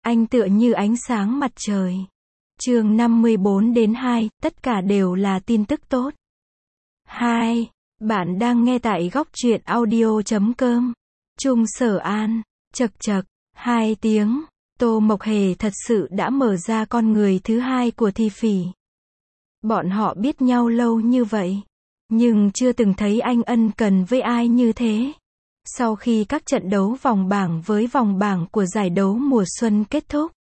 Anh tựa như ánh sáng mặt trời. Chương 54-2, tất cả đều là tin tức tốt. 2. Bạn đang nghe tại góc truyện audio.com. Trung Sở An. Chật chật. 2 tiếng. Tô Mộc Hề thật sự đã mở ra con người thứ hai của Thi Phỉ. Bọn họ biết nhau lâu như vậy, nhưng chưa từng thấy anh ân cần với ai như thế. Sau khi các trận đấu vòng bảng với vòng bảng của giải đấu mùa xuân kết thúc,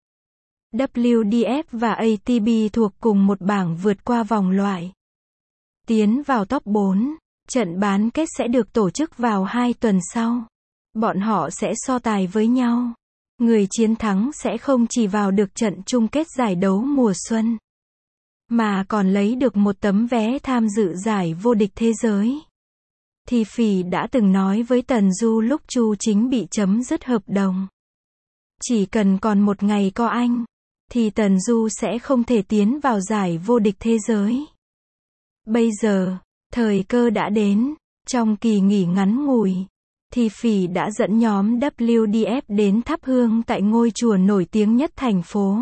WDF và ATP thuộc cùng một bảng vượt qua vòng loại, tiến vào top 4. Trận bán kết sẽ được tổ chức vào 2 tuần sau. Bọn họ sẽ so tài với nhau. Người chiến thắng sẽ không chỉ vào được trận chung kết giải đấu mùa xuân, mà còn lấy được một tấm vé tham dự giải vô địch thế giới. Thi Phỉ đã từng nói với Tần Du lúc Chu Chính bị chấm dứt hợp đồng. Chỉ cần còn một ngày có anh, thì Tần Du sẽ không thể tiến vào giải vô địch thế giới. Bây giờ, thời cơ đã đến. Trong kỳ nghỉ ngắn ngủi, Thi Phỉ đã dẫn nhóm WDF đến thắp hương tại ngôi chùa nổi tiếng nhất thành phố.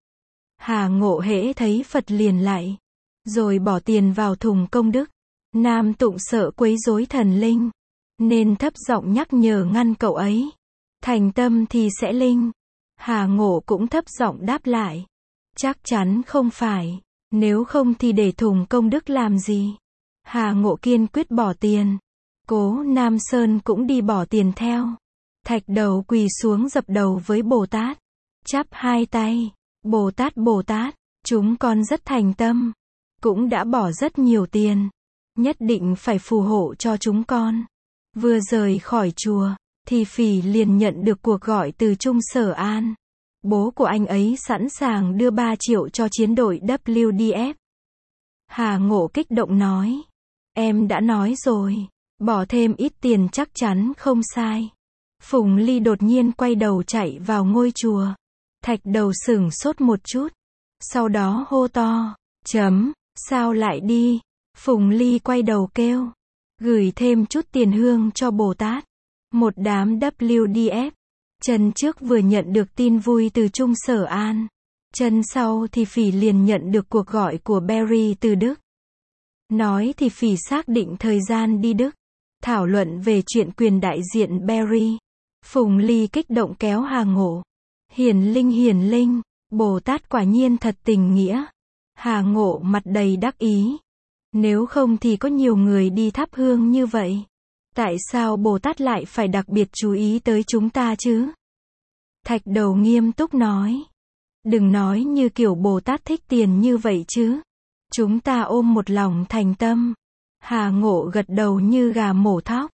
Hà Ngộ hễ thấy Phật liền lạy, rồi bỏ tiền vào thùng công đức. Nam Tụng sợ quấy rối thần linh, nên thấp giọng nhắc nhở ngăn cậu ấy. Thành tâm thì sẽ linh. Hà Ngộ cũng thấp giọng đáp lại. Chắc chắn không phải, nếu không thì để thùng công đức làm gì. Hà Ngộ kiên quyết bỏ tiền. Cố Nam Sơn cũng đi bỏ tiền theo. Thạch Đầu quỳ xuống dập đầu với Bồ Tát, chắp hai tay. Bồ Tát, chúng con rất thành tâm, cũng đã bỏ rất nhiều tiền, nhất định phải phù hộ cho chúng con. Vừa rời khỏi chùa, Thi Phỉ liền nhận được cuộc gọi từ Trung Sở An. Bố của anh ấy sẵn sàng đưa 3 triệu cho chiến đội WDF. Hà Ngộ kích động nói, em đã nói rồi, bỏ thêm ít tiền chắc chắn không sai. Phùng Ly đột nhiên quay đầu chạy vào ngôi chùa. Thạch Đầu sửng sốt một chút, sau đó hô to, sao lại đi? Phùng Ly quay đầu kêu, gửi thêm chút tiền hương cho Bồ Tát. Một đám WDF. Chân trước vừa nhận được tin vui từ Trung Sở An, chân sau thì Phỉ liền nhận được cuộc gọi của Barry từ Đức. Nói thì Phỉ xác định thời gian đi Đức, thảo luận về chuyện quyền đại diện Barry. Phùng Ly kích động kéo Hà Ngộ. Hiển linh, Bồ Tát quả nhiên thật tình nghĩa. Hà Ngộ mặt đầy đắc ý. Nếu không thì có nhiều người đi thắp hương như vậy. Tại sao Bồ Tát lại phải đặc biệt chú ý tới chúng ta chứ? Thạch Đầu nghiêm túc nói. Đừng nói như kiểu Bồ Tát thích tiền như vậy chứ. Chúng ta ôm một lòng thành tâm. Hà Ngộ gật đầu như gà mổ thóc.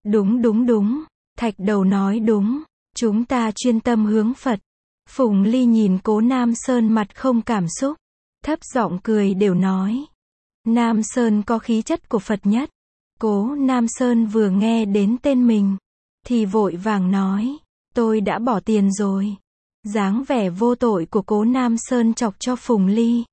Đúng. Thạch Đầu nói đúng. Chúng ta chuyên tâm hướng Phật. Phùng Ly nhìn Cố Nam Sơn mặt không cảm xúc, thấp giọng cười đều nói. Nam Sơn có khí chất của Phật nhất. Cố Nam Sơn vừa nghe đến tên mình, thì vội vàng nói, tôi đã bỏ tiền rồi. Dáng vẻ vô tội của Cố Nam Sơn chọc cho Phùng Ly,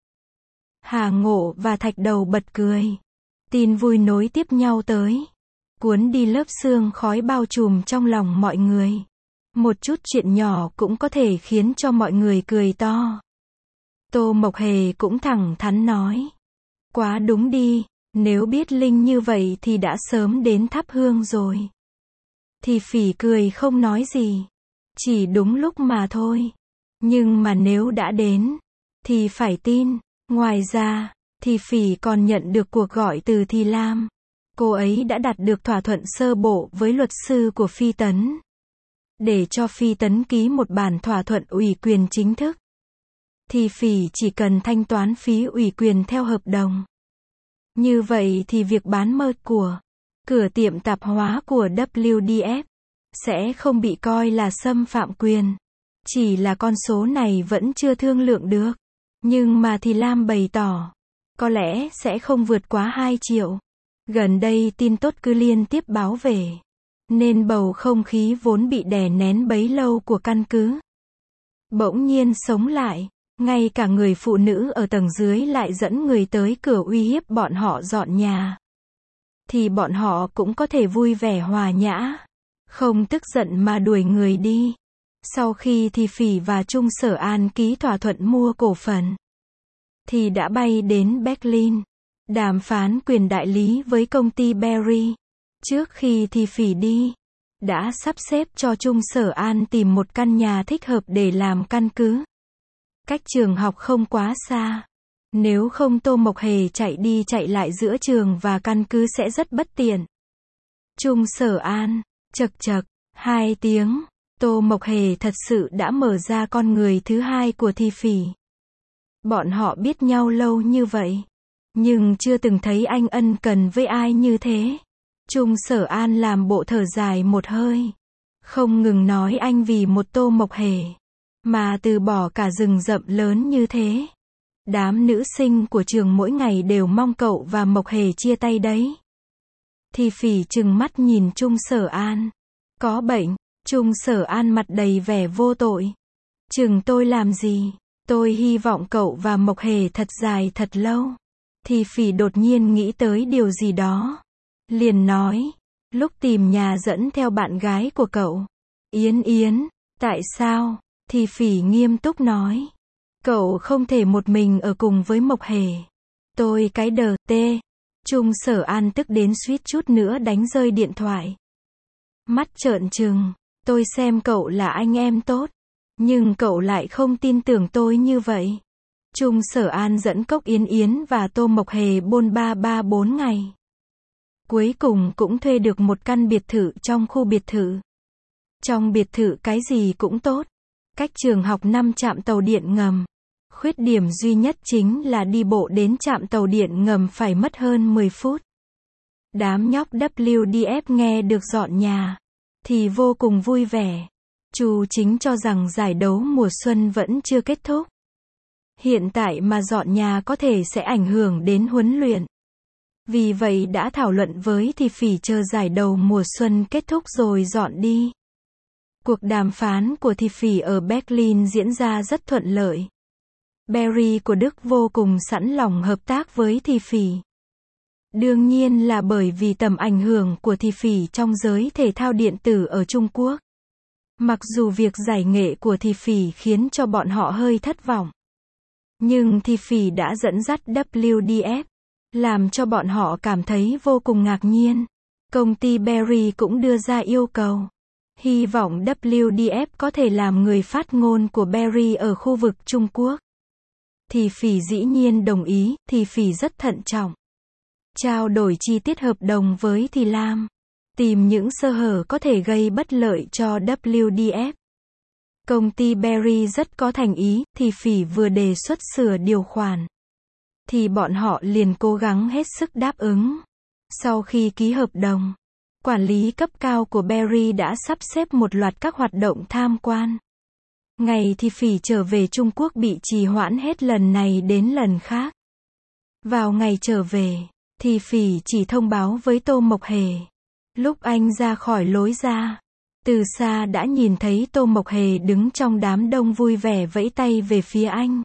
Hà Ngộ và Thạch Đầu bật cười. Tin vui nối tiếp nhau tới, cuốn đi lớp sương khói bao trùm trong lòng mọi người. Một chút chuyện nhỏ cũng có thể khiến cho mọi người cười to. Tô Mộc Hề cũng thẳng thắn nói. Quá đúng đi, nếu biết linh như vậy thì đã sớm đến thắp hương rồi. Thì Phỉ cười không nói gì. Chỉ đúng lúc mà thôi. Nhưng mà nếu đã đến, thì phải tin. Ngoài ra, thì Phỉ còn nhận được cuộc gọi từ Thi Lam. Cô ấy đã đạt được thỏa thuận sơ bộ với luật sư của Phi Tấn, để cho Phi Tấn ký một bản thỏa thuận ủy quyền chính thức. Thì Phỉ chỉ cần thanh toán phí ủy quyền theo hợp đồng. Như vậy thì việc bán mơ của cửa tiệm tạp hóa của WDF sẽ không bị coi là xâm phạm quyền. Chỉ là con số này vẫn chưa thương lượng được. Nhưng mà thì Lam bày tỏ, có lẽ sẽ không vượt quá 2 triệu. Gần đây tin tốt cứ liên tiếp báo về, nên bầu không khí vốn bị đè nén bấy lâu của căn cứ bỗng nhiên sống lại. Ngay cả người phụ nữ ở tầng dưới lại dẫn người tới cửa uy hiếp bọn họ dọn nhà. Thì bọn họ cũng có thể vui vẻ hòa nhã, không tức giận mà đuổi người đi. Sau khi Thì Phỉ và Trung Sở An ký thỏa thuận mua cổ phần, thì đã bay đến Berlin, đàm phán quyền đại lý với công ty Berry. Trước khi Thì Phỉ đi, đã sắp xếp cho Trung Sở An tìm một căn nhà thích hợp để làm căn cứ. Cách trường học không quá xa. Nếu không Tô Mộc Hề chạy đi chạy lại giữa trường và căn cứ sẽ rất bất tiện. Trung Sở An, chậc chậc, 2 tiếng, Tô Mộc Hề thật sự đã mở ra con người thứ hai của Thì Phỉ. Bọn họ biết nhau lâu như vậy, nhưng chưa từng thấy anh ân cần với ai như thế. Trung Sở An làm bộ thở dài một hơi, không ngừng nói anh vì một Tô Mộc Hề mà từ bỏ cả rừng rậm lớn như thế. Đám nữ sinh của trường mỗi ngày đều mong cậu và Mộc Hề chia tay đấy. Thì Phỉ trừng mắt nhìn Trung Sở An. Có bệnh. Trung Sở An mặt đầy vẻ vô tội. Chừng tôi làm gì? Tôi hy vọng cậu và Mộc Hề thật dài thật lâu. Thì Phỉ đột nhiên nghĩ tới điều gì đó. Liền nói. Lúc tìm nhà dẫn theo bạn gái của cậu. Yến Yến. Tại sao? Thì Phỉ nghiêm túc nói. Cậu không thể một mình ở cùng với Mộc Hề. Tôi cái đờ, tê. Trung Sở An tức đến suýt chút nữa đánh rơi điện thoại. Mắt trợn trừng. Tôi xem cậu là anh em tốt. Nhưng cậu lại không tin tưởng tôi như vậy. Trung Sở An dẫn Cốc Yến Yến và Tô Mộc Hề bôn ba 4 ngày. Cuối cùng cũng thuê được một căn biệt thự trong khu biệt thự. Trong biệt thự cái gì cũng tốt. Cách trường học 5 trạm tàu điện ngầm. Khuyết điểm duy nhất chính là đi bộ đến trạm tàu điện ngầm phải mất hơn 10 phút. Đám nhóc WDF nghe được dọn nhà thì vô cùng vui vẻ. Chu Chính cho rằng giải đấu mùa xuân vẫn chưa kết thúc. Hiện tại mà dọn nhà có thể sẽ ảnh hưởng đến huấn luyện. Vì vậy đã thảo luận với Thì Phỉ chờ giải đấu mùa xuân kết thúc rồi dọn đi. Cuộc đàm phán của Thì Phỉ ở Berlin diễn ra rất thuận lợi. Berry của Đức vô cùng sẵn lòng hợp tác với Thì Phỉ. Đương nhiên là bởi vì tầm ảnh hưởng của Thì Phỉ trong giới thể thao điện tử ở Trung Quốc. Mặc dù việc giải nghệ của Thì Phỉ khiến cho bọn họ hơi thất vọng. Nhưng Thì Phỉ đã dẫn dắt WDF, làm cho bọn họ cảm thấy vô cùng ngạc nhiên. Công ty Berry cũng đưa ra yêu cầu. Hy vọng WDF có thể làm người phát ngôn của Berry ở khu vực Trung Quốc. Thì Phỉ dĩ nhiên đồng ý. Thì Phỉ rất thận trọng. Trao đổi chi tiết hợp đồng với Thì Lam. Tìm những sơ hở có thể gây bất lợi cho WDF. Công ty Berry rất có thành ý. Thì Phỉ vừa đề xuất sửa điều khoản thì bọn họ liền cố gắng hết sức đáp ứng. Sau khi ký hợp đồng, quản lý cấp cao của Berry đã sắp xếp một loạt các hoạt động tham quan. Ngày Thì Phỉ trở về Trung Quốc bị trì hoãn hết lần này đến lần khác. Vào ngày trở về, Thì Phỉ chỉ thông báo với Tô Mộc Hề. Lúc anh ra khỏi lối ra, từ xa đã nhìn thấy Tô Mộc Hề đứng trong đám đông vui vẻ vẫy tay về phía anh.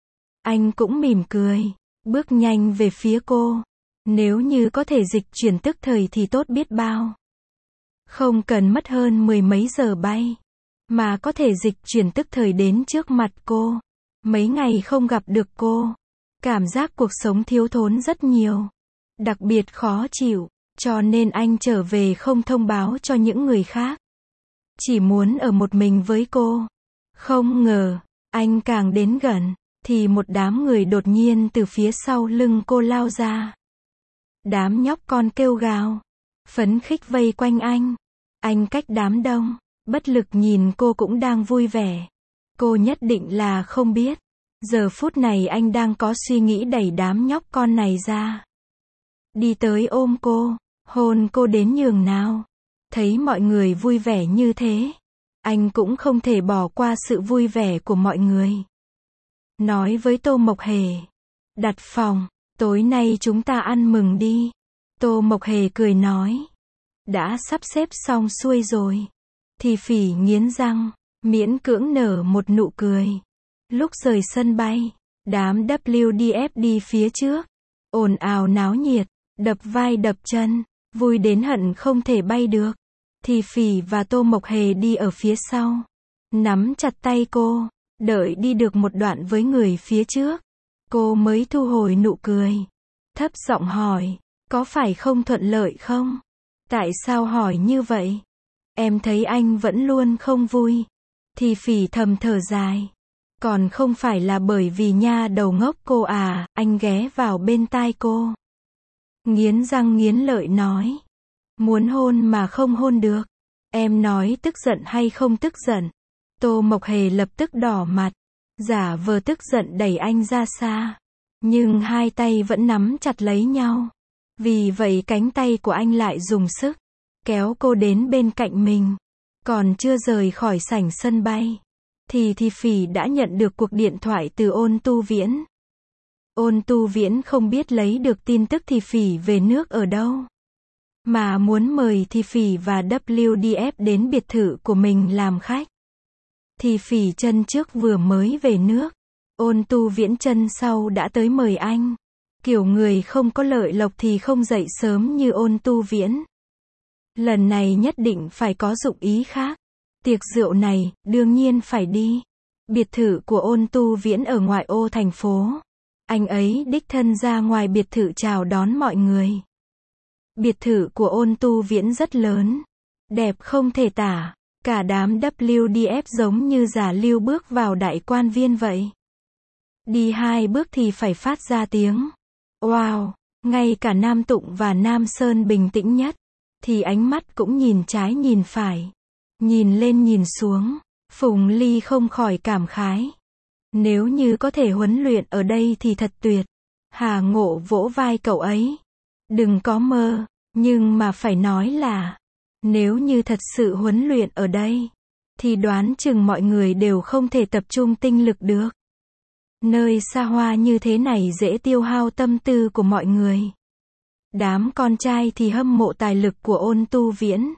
Anh cũng mỉm cười, bước nhanh về phía cô. Nếu như có thể dịch chuyển tức thời thì tốt biết bao. Không cần mất hơn 10 mấy giờ bay, mà có thể dịch chuyển tức thời đến trước mặt cô. Mấy ngày không gặp được cô, cảm giác cuộc sống thiếu thốn rất nhiều. Đặc biệt khó chịu, cho nên anh trở về không thông báo cho những người khác. Chỉ muốn ở một mình với cô. Không ngờ, anh càng đến gần, thì một đám người đột nhiên từ phía sau lưng cô lao ra. Đám nhóc con kêu gào, phấn khích vây quanh anh. Anh cách đám đông, bất lực nhìn cô cũng đang vui vẻ. Cô nhất định là không biết. Giờ phút này anh đang có suy nghĩ đẩy đám nhóc con này ra. Đi tới ôm cô, hôn cô đến nhường nào. Thấy mọi người vui vẻ như thế, anh cũng không thể bỏ qua sự vui vẻ của mọi người. Nói với Tô Mộc Hề, đặt phòng, tối nay chúng ta ăn mừng đi. Tô Mộc Hề cười nói, đã sắp xếp xong xuôi rồi. Thì Phỉ nghiến răng, miễn cưỡng nở một nụ cười. Lúc rời sân bay, đám WDF đi phía trước, ồn ào náo nhiệt, đập vai đập chân, vui đến hận không thể bay được. Thì Phỉ và Tô Mộc Hề đi ở phía sau. nắm chặt tay cô, đợi đi được một đoạn với người phía trước. Cô mới thu hồi nụ cười. Thấp giọng hỏi, có phải không thuận lợi không? Tại sao hỏi như vậy? Em thấy anh vẫn luôn không vui. Thì Phỉ thầm thở dài. Còn không phải là bởi vì nha đầu ngốc cô à, anh ghé vào bên tai cô. Nghiến răng nghiến lợi nói. Muốn hôn mà không hôn được. Em nói tức giận hay không tức giận? Tô Mộc Hề lập tức đỏ mặt. Giả vờ tức giận đẩy anh ra xa. Nhưng hai tay vẫn nắm chặt lấy nhau. Vì vậy cánh tay của anh lại dùng sức. Kéo cô đến bên cạnh mình. Còn chưa rời khỏi sảnh sân bay. Thì Phỉ đã nhận được cuộc điện thoại từ Ôn Tu Viễn. Ôn Tu Viễn không biết lấy được tin tức Thì Phỉ về nước ở đâu. Mà muốn mời Thì Phỉ và WDF đến biệt thự của mình làm khách. Thì Phỉ chân trước vừa mới về nước. Ôn Tu Viễn chân sau đã tới mời anh. Kiểu người không có lợi lộc thì không dậy sớm như Ôn Tu Viễn. Lần này nhất định phải có dụng ý khác. Tiệc rượu này, đương nhiên phải đi. Biệt thự của Ôn Tu Viễn ở ngoại ô thành phố. Anh ấy đích thân ra ngoài biệt thự chào đón mọi người. Biệt thự của Ôn Tu Viễn rất lớn. Đẹp không thể tả. Cả đám WDF giống như giả lưu bước vào đại quan viên vậy. Đi 2 bước thì phải phát ra tiếng. Wow! Ngay cả Nam Tụng và Nam Sơn bình tĩnh nhất. Thì ánh mắt cũng nhìn trái nhìn phải. Nhìn lên nhìn xuống. Phùng Ly không khỏi cảm khái. Nếu như có thể huấn luyện ở đây thì thật tuyệt. Hà Ngộ vỗ vai cậu ấy. Đừng có mơ. Nhưng mà phải nói là. Nếu như thật sự huấn luyện ở đây. Thì đoán chừng mọi người đều không thể tập trung tinh lực được. Nơi xa hoa như thế này dễ tiêu hao tâm tư của mọi người. Đám con trai thì hâm mộ tài lực của Ôn Tu Viễn.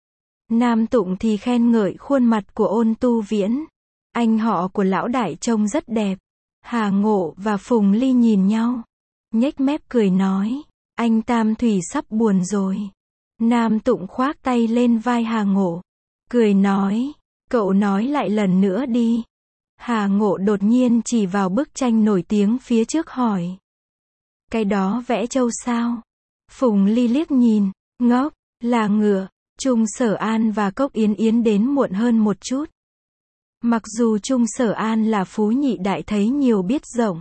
Nam Tụng thì khen ngợi khuôn mặt của Ôn Tu Viễn. Anh họ của lão đại trông rất đẹp. Hà Ngộ và Phùng Ly nhìn nhau. Nhếch mép cười nói. Anh Tam Thủy sắp buồn rồi. Nam Tụng khoác tay lên vai Hà Ngộ. Cười nói. Cậu nói lại lần nữa đi. Hà Ngộ đột nhiên chỉ vào bức tranh nổi tiếng phía trước hỏi. Cái đó vẽ trâu sao? Phùng Ly liếc nhìn. Ngốc, là ngựa. Trung Sở An và Cốc Yến Yến đến muộn hơn một chút. Mặc dù Trung Sở An là phú nhị đại thấy nhiều biết rộng.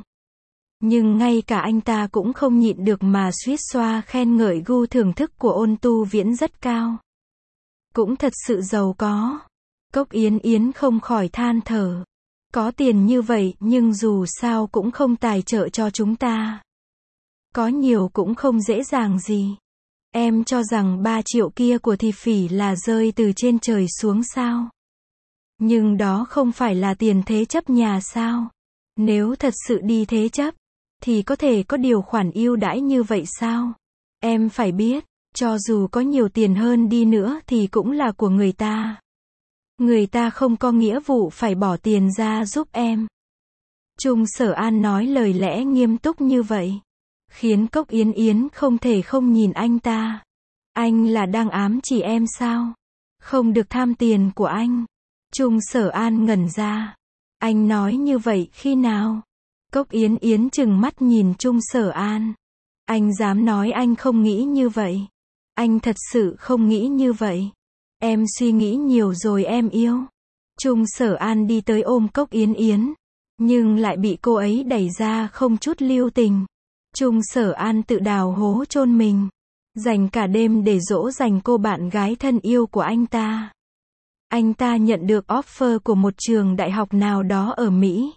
Nhưng ngay cả anh ta cũng không nhịn được mà suýt xoa khen ngợi gu thưởng thức của Ôn Tu Viễn rất cao. Cũng thật sự giàu có. Cốc Yến Yến không khỏi than thở. Có tiền như vậy nhưng dù sao cũng không tài trợ cho chúng ta. Có nhiều cũng không dễ dàng gì. Em cho rằng 3 triệu kia của Thì Phỉ là rơi từ trên trời xuống sao? Nhưng đó không phải là tiền thế chấp nhà sao? Nếu thật sự đi thế chấp, thì có thể có điều khoản ưu đãi như vậy sao? Em phải biết, cho dù có nhiều tiền hơn đi nữa thì cũng là của người ta. Người ta không có nghĩa vụ phải bỏ tiền ra giúp em. Trung Sở An nói lời lẽ nghiêm túc như vậy. Khiến Cốc Yến Yến không thể không nhìn anh ta. Anh là đang ám chỉ em sao? Không được tham tiền của anh. Trung Sở An ngẩn ra. Anh nói như vậy khi nào? Cốc Yến Yến trừng mắt nhìn Trung Sở An. Anh dám nói anh không nghĩ như vậy. Anh thật sự không nghĩ như vậy. Em suy nghĩ nhiều rồi em yêu. Trung Sở An đi tới ôm Cốc Yến Yến. Nhưng lại bị cô ấy đẩy ra không chút lưu tình. Trung Sở An tự đào hố chôn mình. Dành cả đêm để dỗ dành cô bạn gái thân yêu của anh ta. Anh ta nhận được offer của một trường đại học nào đó ở Mỹ.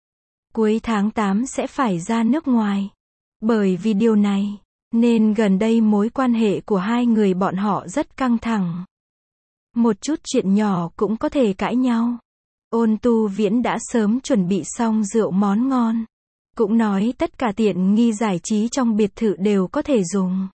Cuối tháng 8 sẽ phải ra nước ngoài. Bởi vì điều này, nên gần đây mối quan hệ của hai người bọn họ rất căng thẳng. Một chút chuyện nhỏ cũng có thể cãi nhau. Ôn Tu Viễn đã sớm chuẩn bị xong rượu món ngon. Cũng nói tất cả tiện nghi giải trí trong biệt thự đều có thể dùng.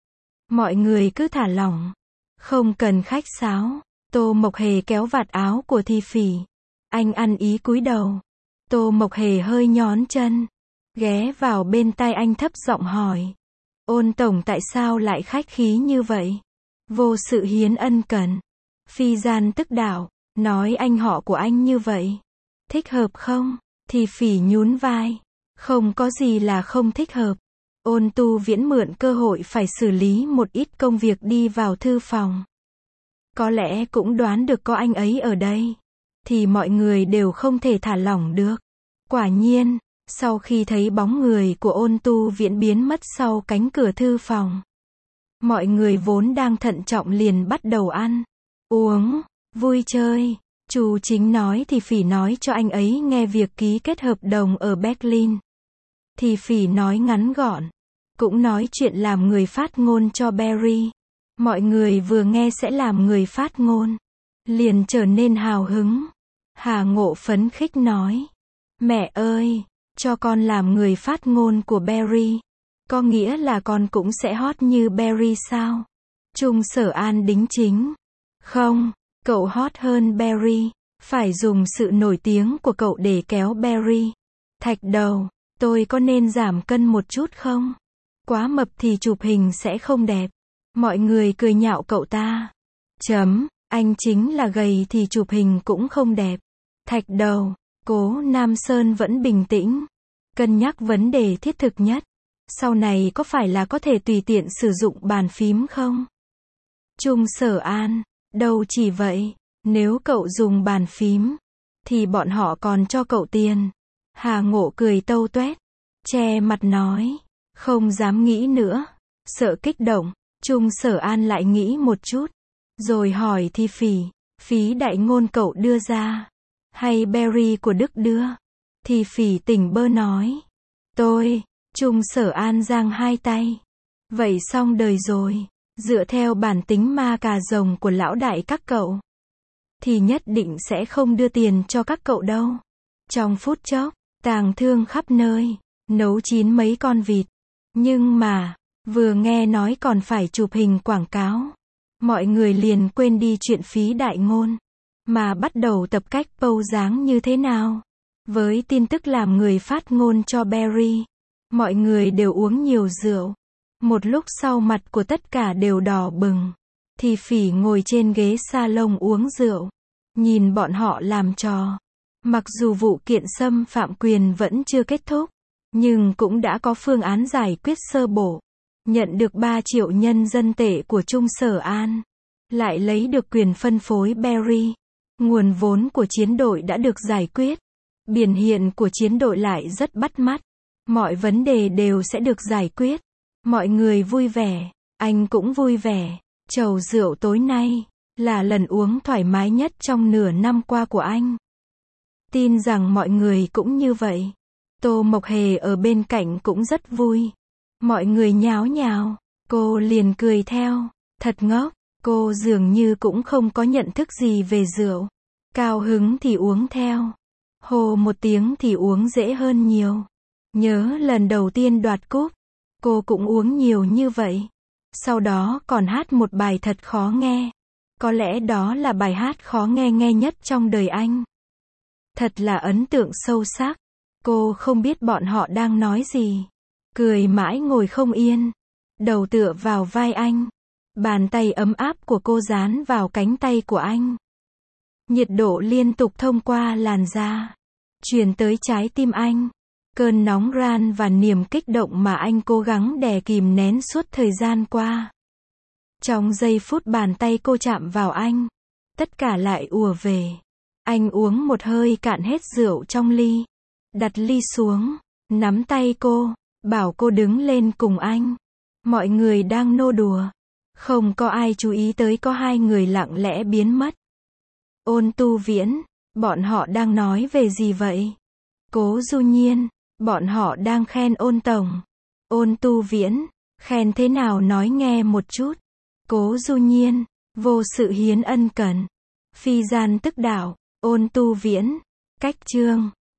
Mọi người cứ thả lỏng. Không cần khách sáo. Tô Mộc Hề kéo vạt áo của Thì Phỉ. Anh ăn ý cúi đầu. Tô Mộc Hề hơi nhón chân. Ghé vào bên tai anh thấp giọng hỏi. Ôn tổng tại sao lại khách khí như vậy? Vô sự hiến ân cần. Phi gian tức đạo. Nói anh họ của anh như vậy. Thích hợp không? Thì Phỉ nhún vai. Không có gì là không thích hợp. Ôn Tu Viễn mượn cơ hội phải xử lý một ít công việc đi vào thư phòng. Có lẽ cũng đoán được có anh ấy ở đây. Thì mọi người đều không thể thả lỏng được. Quả nhiên, sau khi thấy bóng người của Ôn Tu Viễn biến mất sau cánh cửa thư phòng, mọi người vốn đang thận trọng liền bắt đầu ăn, uống, vui chơi. Chu Chính nói thì Phỉ nói cho anh ấy nghe việc ký kết hợp đồng ở Berlin. Thì Phỉ nói ngắn gọn, cũng nói chuyện làm người phát ngôn cho Barry. Mọi người vừa nghe sẽ làm người phát ngôn, liền trở nên hào hứng. Hà Ngộ phấn khích nói, mẹ ơi, cho con làm người phát ngôn của Barry. Có nghĩa là con cũng sẽ hot như Barry sao? Trung Sở An đính chính. Không, cậu hot hơn Barry. Phải dùng sự nổi tiếng của cậu để kéo Barry. Thạch Đầu, tôi có nên giảm cân một chút không? Quá mập thì chụp hình sẽ không đẹp. Mọi người cười nhạo cậu ta. Anh chính là gầy thì chụp hình cũng không đẹp. Thạch Đầu, Cố Nam Sơn vẫn bình tĩnh. Cân nhắc vấn đề thiết thực nhất. Sau này có phải là có thể tùy tiện sử dụng bàn phím không? Trung Sở An, đâu chỉ vậy. Nếu cậu dùng bàn phím, thì bọn họ còn cho cậu tiền. Hà Ngộ cười tâu tuét, che mặt nói, không dám nghĩ nữa. Sợ kích động, Trung Sở An lại nghĩ một chút. Rồi hỏi thì phí đại ngôn cậu đưa ra, hay Barry của Đức đưa? Thì Phỉ tỉnh bơ nói, tôi. Trung Sở An giang hai tay. Vậy xong đời rồi. Dựa theo bản tính ma cà rồng của lão đại các cậu, thì nhất định sẽ không đưa tiền cho các cậu đâu. Trong phút chốc, tang thương khắp nơi, nấu chín mấy con vịt. Nhưng mà, vừa nghe nói còn phải chụp hình quảng cáo, mọi người liền quên đi chuyện phí đại ngôn, mà bắt đầu tập cách pose dáng như thế nào. Với tin tức làm người phát ngôn cho Barry, mọi người đều uống nhiều rượu. Một lúc sau mặt của tất cả đều đỏ bừng. Thì Phỉ ngồi trên ghế salon uống rượu, nhìn bọn họ làm trò. Mặc dù vụ kiện xâm phạm quyền vẫn chưa kết thúc, nhưng cũng đã có phương án giải quyết sơ bộ. Nhận được 3 triệu nhân dân tệ của Trung Sở An, lại lấy được quyền phân phối Barry. Nguồn vốn của chiến đội đã được giải quyết. Biển hiện của chiến đội lại rất bắt mắt. Mọi vấn đề đều sẽ được giải quyết. Mọi người vui vẻ, anh cũng vui vẻ. Chầu rượu tối nay là lần uống thoải mái nhất trong nửa năm qua của anh. Tin rằng mọi người cũng như vậy. Tô Mộc Hề ở bên cạnh cũng rất vui. Mọi người nháo nhào, cô liền cười theo. Thật ngốc, cô dường như cũng không có nhận thức gì về rượu. Cao hứng thì uống theo. Hô một tiếng thì uống dễ hơn nhiều. Nhớ lần đầu tiên đoạt cúp, cô cũng uống nhiều như vậy. Sau đó còn hát một bài thật khó nghe. Có lẽ đó là bài hát khó nghe nhất trong đời anh. Thật là ấn tượng sâu sắc. Cô không biết bọn họ đang nói gì. Cười mãi ngồi không yên. Đầu tựa vào vai anh. Bàn tay ấm áp của cô dán vào cánh tay của anh. Nhiệt độ liên tục thông qua làn da, truyền tới trái tim anh. Cơn nóng ran và niềm kích động mà anh cố gắng đè kìm nén suốt thời gian qua. Trong giây phút bàn tay cô chạm vào anh, tất cả lại ùa về. Anh uống một hơi cạn hết rượu trong ly. Đặt ly xuống, nắm tay cô, bảo cô đứng lên cùng anh. Mọi người đang nô đùa. Không có ai chú ý tới có hai người lặng lẽ biến mất. Ôn Tu Viễn, bọn họ đang nói về gì vậy? Cố Du Nhiên, bọn họ đang khen Ôn tổng. Ôn Tu Viễn, khen thế nào nói nghe một chút. Cố Du Nhiên, vô sự hiến ân cần. Phi gian tức đạo. Ôn Tu Viễn, cách chương.